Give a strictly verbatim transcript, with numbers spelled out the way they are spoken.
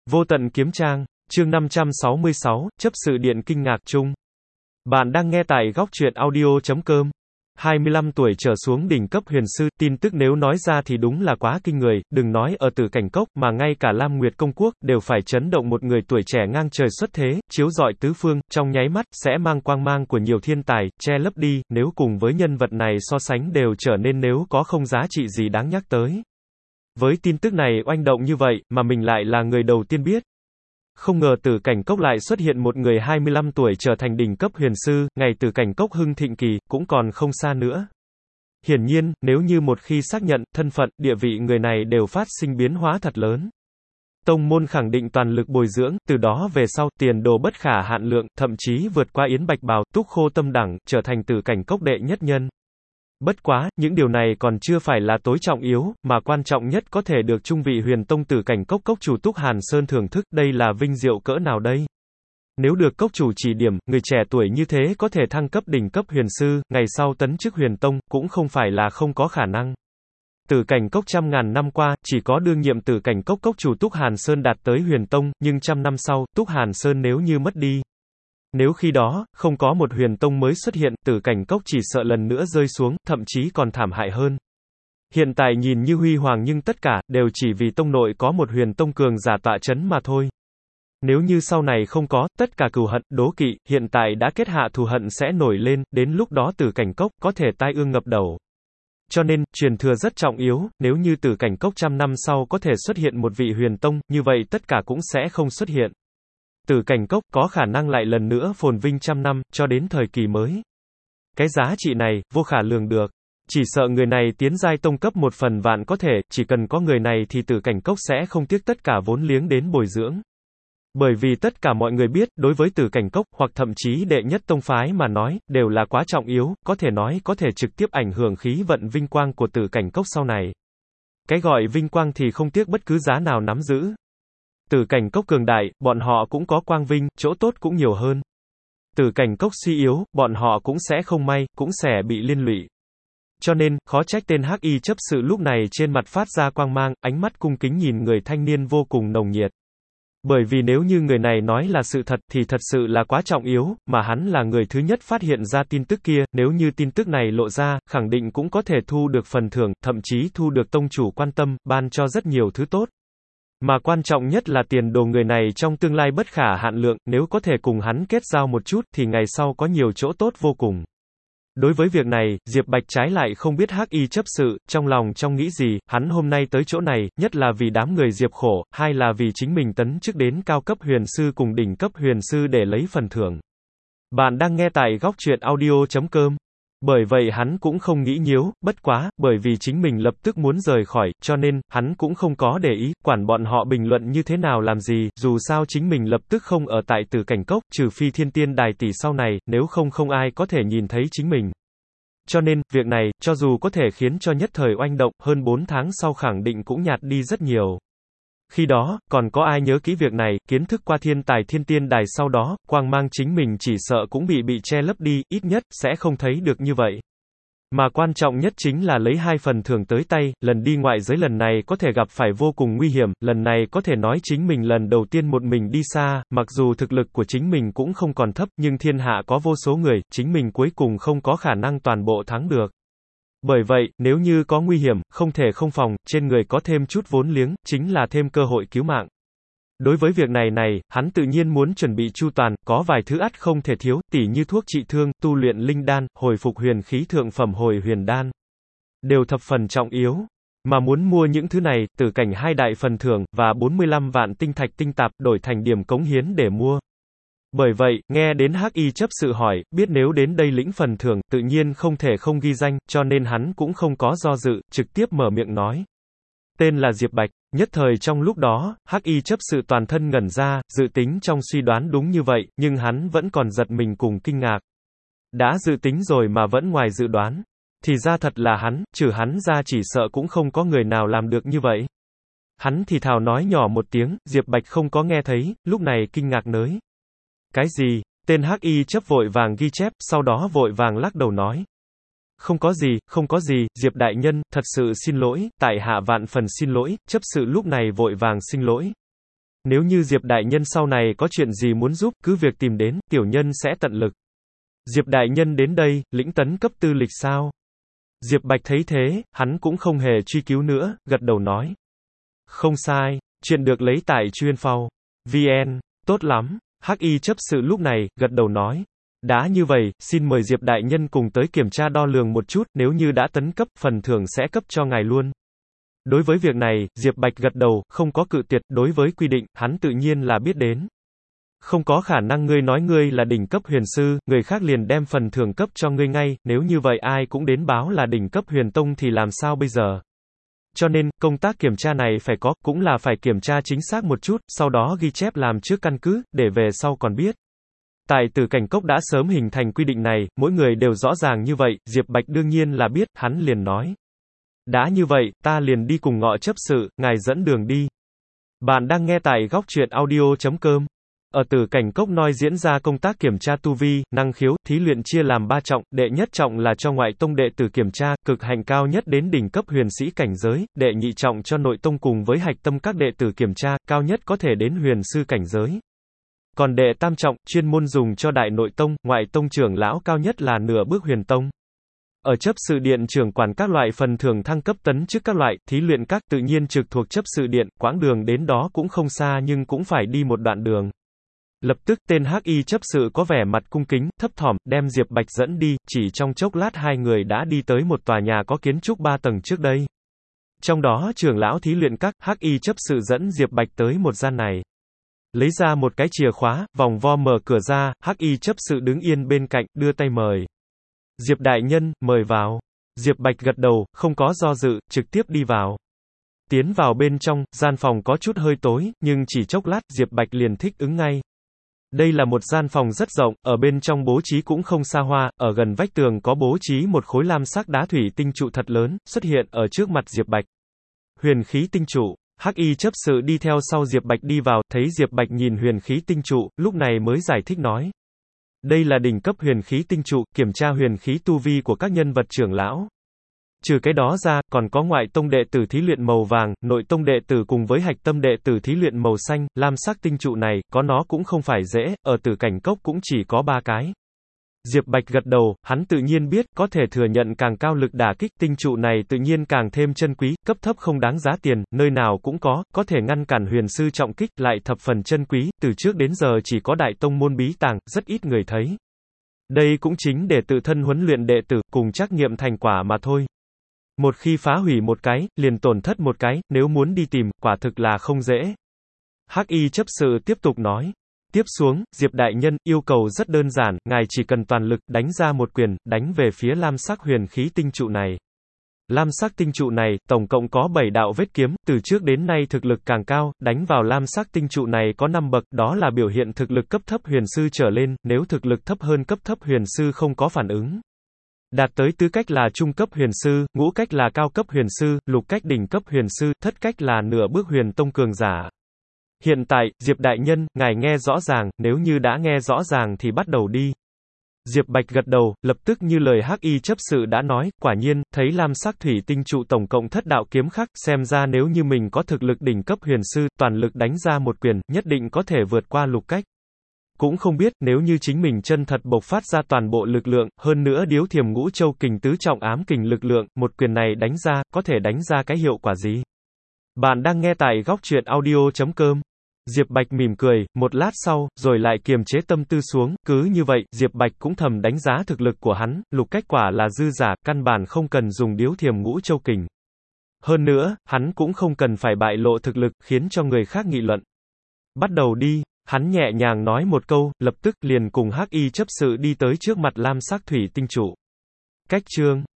Vô tận kiếm trang, chương năm trăm sáu mươi sáu, chấp sự điện kinh ngạc chung. Bạn đang nghe tại góc truyện audio chấm com. hai mươi lăm tuổi trở xuống đỉnh cấp huyền sư, tin tức nếu nói ra thì đúng là quá kinh người, đừng nói ở Tử Cảnh Cốc, mà ngay cả Lam Nguyệt Công Quốc, đều phải chấn động một người tuổi trẻ ngang trời xuất thế, chiếu rọi tứ phương, trong nháy mắt, sẽ mang quang mang của nhiều thiên tài, che lấp đi, nếu cùng với nhân vật này so sánh đều trở nên nếu có không giá trị gì đáng nhắc tới. Với tin tức này oanh động như vậy, mà mình lại là người đầu tiên biết. Không ngờ Tử Cảnh Cốc lại xuất hiện một người hai mươi lăm tuổi trở thành đỉnh cấp huyền sư, ngày Tử Cảnh Cốc hưng thịnh kỳ, cũng còn không xa nữa. Hiển nhiên, nếu như một khi xác nhận, thân phận, địa vị người này đều phát sinh biến hóa thật lớn. Tông môn khẳng định toàn lực bồi dưỡng, từ đó về sau, tiền đồ bất khả hạn lượng, thậm chí vượt qua Yến Bạch Bào, Túc Khô Tâm Đẳng, trở thành Tử Cảnh Cốc đệ nhất nhân. Bất quá, những điều này còn chưa phải là tối trọng yếu, mà quan trọng nhất có thể được trung vị huyền tông Tử Cảnh Cốc cốc chủ Túc Hàn Sơn thưởng thức, đây là vinh diệu cỡ nào đây? Nếu được cốc chủ chỉ điểm, người trẻ tuổi như thế có thể thăng cấp đỉnh cấp huyền sư, ngày sau tấn chức huyền tông, cũng không phải là không có khả năng. Tử Cảnh Cốc trăm ngàn năm qua, chỉ có đương nhiệm Tử Cảnh Cốc cốc chủ Túc Hàn Sơn đạt tới huyền tông, nhưng trăm năm sau, Túc Hàn Sơn nếu như mất đi. Nếu khi đó, không có một huyền tông mới xuất hiện, Tử Cảnh Cốc chỉ sợ lần nữa rơi xuống, thậm chí còn thảm hại hơn. Hiện tại nhìn như huy hoàng nhưng tất cả, đều chỉ vì tông nội có một huyền tông cường giả tọa chấn mà thôi. Nếu như sau này không có, tất cả cừu hận, đố kỵ, hiện tại đã kết hạ thù hận sẽ nổi lên, đến lúc đó Tử Cảnh Cốc, có thể tai ương ngập đầu. Cho nên, truyền thừa rất trọng yếu, nếu như Tử Cảnh Cốc trăm năm sau có thể xuất hiện một vị huyền tông, như vậy tất cả cũng sẽ không xuất hiện. Tử Cảnh Cốc có khả năng lại lần nữa phồn vinh trăm năm, cho đến thời kỳ mới. Cái giá trị này, vô khả lường được. Chỉ sợ người này tiến giai tông cấp một phần vạn có thể, chỉ cần có người này thì Tử Cảnh Cốc sẽ không tiếc tất cả vốn liếng đến bồi dưỡng. Bởi vì tất cả mọi người biết, đối với Tử Cảnh Cốc, hoặc thậm chí đệ nhất tông phái mà nói, đều là quá trọng yếu, có thể nói có thể trực tiếp ảnh hưởng khí vận vinh quang của Tử Cảnh Cốc sau này. Cái gọi vinh quang thì không tiếc bất cứ giá nào nắm giữ. Tử Cảnh Cốc cường đại, bọn họ cũng có quang vinh, chỗ tốt cũng nhiều hơn. Tử Cảnh Cốc suy yếu, bọn họ cũng sẽ không may, cũng sẽ bị liên lụy. Cho nên, khó trách tên Hắc Y chấp sự lúc này trên mặt phát ra quang mang, ánh mắt cung kính nhìn người thanh niên vô cùng nồng nhiệt. Bởi vì nếu như người này nói là sự thật thì thật sự là quá trọng yếu, mà hắn là người thứ nhất phát hiện ra tin tức kia, nếu như tin tức này lộ ra, khẳng định cũng có thể thu được phần thưởng, thậm chí thu được tông chủ quan tâm, ban cho rất nhiều thứ tốt. Mà quan trọng nhất là tiền đồ người này trong tương lai bất khả hạn lượng, nếu có thể cùng hắn kết giao một chút thì ngày sau có nhiều chỗ tốt vô cùng. Đối với việc này, Diệp Bạch trái lại không biết Hắc Y chấp sự, trong lòng trong nghĩ gì, hắn hôm nay tới chỗ này, nhất là vì đám người Diệp khổ, hai là vì chính mình tấn chức đến cao cấp huyền sư cùng đỉnh cấp huyền sư để lấy phần thưởng. Bạn đang nghe tại góc truyện audio chấm com. Bởi vậy hắn cũng không nghĩ nhiều, bất quá, bởi vì chính mình lập tức muốn rời khỏi, cho nên, hắn cũng không có để ý, quản bọn họ bình luận như thế nào làm gì, dù sao chính mình lập tức không ở tại Tử Cảnh Cốc, trừ phi thiên tiên đài tỷ sau này, nếu không không ai có thể nhìn thấy chính mình. Cho nên, việc này, cho dù có thể khiến cho nhất thời oanh động, hơn bốn tháng sau khẳng định cũng nhạt đi rất nhiều. Khi đó, còn có ai nhớ kỹ việc này, kiến thức qua thiên tài thiên tiên đài sau đó, quang mang chính mình chỉ sợ cũng bị bị che lấp đi, ít nhất, sẽ không thấy được như vậy. Mà quan trọng nhất chính là lấy hai phần thưởng tới tay, lần đi ngoại giới lần này có thể gặp phải vô cùng nguy hiểm, lần này có thể nói chính mình lần đầu tiên một mình đi xa, mặc dù thực lực của chính mình cũng không còn thấp, nhưng thiên hạ có vô số người, chính mình cuối cùng không có khả năng toàn bộ thắng được. Bởi vậy, nếu như có nguy hiểm, không thể không phòng, trên người có thêm chút vốn liếng, chính là thêm cơ hội cứu mạng. Đối với việc này này, hắn tự nhiên muốn chuẩn bị chu toàn, có vài thứ ắt không thể thiếu, tỉ như thuốc trị thương, tu luyện linh đan, hồi phục huyền khí thượng phẩm hồi huyền đan. Đều thập phần trọng yếu. Mà muốn mua những thứ này, Tử Cảnh hai đại phần thưởng, và bốn mươi lăm vạn tinh thạch tinh tạp, đổi thành điểm cống hiến để mua. Bởi vậy, nghe đến Hắc Y chấp sự hỏi, biết nếu đến đây lĩnh phần thưởng, tự nhiên không thể không ghi danh, cho nên hắn cũng không có do dự, trực tiếp mở miệng nói. Tên là Diệp Bạch, nhất thời trong lúc đó, Hắc Y chấp sự toàn thân ngẩn ra, dự tính trong suy đoán đúng như vậy, nhưng hắn vẫn còn giật mình cùng kinh ngạc. Đã dự tính rồi mà vẫn ngoài dự đoán. Thì ra thật là hắn, trừ hắn ra chỉ sợ cũng không có người nào làm được như vậy. Hắn thì thào nói nhỏ một tiếng, Diệp Bạch không có nghe thấy, lúc này kinh ngạc nới. Cái gì? Tên Hắc Y chấp vội vàng ghi chép, sau đó vội vàng lắc đầu nói. Không có gì, không có gì, Diệp đại nhân, thật sự xin lỗi, tại hạ vạn phần xin lỗi, chấp sự lúc này vội vàng xin lỗi. Nếu như Diệp đại nhân sau này có chuyện gì muốn giúp, cứ việc tìm đến, tiểu nhân sẽ tận lực. Diệp đại nhân đến đây, lĩnh tấn cấp tư lịch sao? Diệp Bạch thấy thế, hắn cũng không hề truy cứu nữa, gật đầu nói. Không sai, chuyện được lấy tại chuyên phao. vn, tốt lắm, Hắc Y chấp sự lúc này, gật đầu nói. Đã như vậy, xin mời Diệp đại nhân cùng tới kiểm tra đo lường một chút, nếu như đã tấn cấp, phần thưởng sẽ cấp cho ngài luôn. Đối với việc này, Diệp Bạch gật đầu, không có cự tuyệt, đối với quy định, hắn tự nhiên là biết đến. Không có khả năng ngươi nói ngươi là đỉnh cấp huyền sư, người khác liền đem phần thưởng cấp cho ngươi ngay, nếu như vậy ai cũng đến báo là đỉnh cấp huyền tông thì làm sao bây giờ? Cho nên, công tác kiểm tra này phải có, cũng là phải kiểm tra chính xác một chút, sau đó ghi chép làm trước căn cứ, để về sau còn biết. Tại Tử Cảnh Cốc đã sớm hình thành quy định này, mỗi người đều rõ ràng như vậy, Diệp Bạch đương nhiên là biết, hắn liền nói. Đã như vậy, ta liền đi cùng Ngọ chấp sự, ngài dẫn đường đi. Bạn đang nghe tại góc truyện audio chấm com. Ở Tử Cảnh Cốc noi diễn ra công tác kiểm tra tu vi, năng khiếu, thí luyện chia làm ba trọng, đệ nhất trọng là cho ngoại tông đệ tử kiểm tra, cực hành cao nhất đến đỉnh cấp huyền sĩ cảnh giới, đệ nhị trọng cho nội tông cùng với hạch tâm các đệ tử kiểm tra, cao nhất có thể đến huyền sư cảnh giới. Còn đệ tam trọng, chuyên môn dùng cho đại nội tông, ngoại tông trưởng lão cao nhất là nửa bước huyền tông. Ở chấp sự điện trưởng quản các loại phần thưởng thăng cấp tấn chức các loại, thí luyện các tự nhiên trực thuộc chấp sự điện, quãng đường đến đó cũng không xa nhưng cũng phải đi một đoạn đường. Lập tức tên Hắc Y chấp sự có vẻ mặt cung kính, thấp thỏm, đem Diệp Bạch dẫn đi, chỉ trong chốc lát hai người đã đi tới một tòa nhà có kiến trúc ba tầng trước đây. Trong đó trưởng lão thí luyện các, Hắc Y chấp sự dẫn Diệp Bạch tới một gian này. Lấy ra một cái chìa khóa, vòng vo mở cửa ra, Hắc Y chấp sự đứng yên bên cạnh, đưa tay mời. Diệp đại nhân, mời vào. Diệp Bạch gật đầu, không có do dự, trực tiếp đi vào. Tiến vào bên trong, gian phòng có chút hơi tối, nhưng chỉ chốc lát, Diệp Bạch liền thích ứng ngay. Đây là một gian phòng rất rộng, ở bên trong bố trí cũng không xa hoa, ở gần vách tường có bố trí một khối lam sắc đá thủy tinh trụ thật lớn, xuất hiện ở trước mặt Diệp Bạch. Huyền khí tinh trụ. Hắc Y chấp sự đi theo sau Diệp Bạch đi vào, thấy Diệp Bạch nhìn huyền khí tinh trụ, lúc này mới giải thích nói. Đây là đỉnh cấp huyền khí tinh trụ, kiểm tra huyền khí tu vi của các nhân vật trưởng lão. Trừ cái đó ra, còn có ngoại tông đệ tử thí luyện màu vàng, nội tông đệ tử cùng với hạch tâm đệ tử thí luyện màu xanh, lam sắc tinh trụ này, có nó cũng không phải dễ, ở Tử Cảnh Cốc cũng chỉ có ba cái. Diệp Bạch gật đầu, hắn tự nhiên biết, có thể thừa nhận càng cao lực đả kích, tinh trụ này tự nhiên càng thêm chân quý, cấp thấp không đáng giá tiền, nơi nào cũng có, có thể ngăn cản huyền sư trọng kích, lại thập phần chân quý, từ trước đến giờ chỉ có đại tông môn bí tàng, rất ít người thấy. Đây cũng chính để tự thân huấn luyện đệ tử, cùng trắc nghiệm thành quả mà thôi. Một khi phá hủy một cái, liền tổn thất một cái, nếu muốn đi tìm, quả thực là không dễ. Hắc Y chấp sự tiếp tục nói. Tiếp xuống, Diệp đại nhân, yêu cầu rất đơn giản, ngài chỉ cần toàn lực, đánh ra một quyền, đánh về phía lam sắc huyền khí tinh trụ này. Lam sắc tinh trụ này, tổng cộng có bảy đạo vết kiếm, từ trước đến nay thực lực càng cao, đánh vào lam sắc tinh trụ này có năm bậc, đó là biểu hiện thực lực cấp thấp huyền sư trở lên, nếu thực lực thấp hơn cấp thấp huyền sư không có phản ứng. Đạt tới tứ cách là trung cấp huyền sư, ngũ cách là cao cấp huyền sư, lục cách đỉnh cấp huyền sư, thất cách là nửa bước huyền tông cường giả. Hiện tại, Diệp đại nhân, ngài nghe rõ ràng, nếu như đã nghe rõ ràng thì bắt đầu đi. Diệp Bạch gật đầu, lập tức như lời Hắc Y chấp sự đã nói, quả nhiên, thấy lam sắc thủy tinh trụ tổng cộng thất đạo kiếm khắc, xem ra nếu như mình có thực lực đỉnh cấp huyền sư, toàn lực đánh ra một quyền, nhất định có thể vượt qua lục cách. Cũng không biết, nếu như chính mình chân thật bộc phát ra toàn bộ lực lượng, hơn nữa điếu thiềm ngũ châu kình tứ trọng ám kình lực lượng, một quyền này đánh ra, có thể đánh ra cái hiệu quả gì? Bạn đang nghe tại góc truyện audio chấm com. Diệp Bạch mỉm cười, một lát sau, rồi lại kiềm chế tâm tư xuống, cứ như vậy, Diệp Bạch cũng thầm đánh giá thực lực của hắn, lục cách quả là dư giả, căn bản không cần dùng điếu thiềm ngũ châu kình. Hơn nữa, hắn cũng không cần phải bại lộ thực lực, khiến cho người khác nghị luận. Bắt đầu đi, hắn nhẹ nhàng nói một câu, lập tức liền cùng Hắc Y chấp sự đi tới trước mặt lam sắc thủy tinh trụ. Cách chương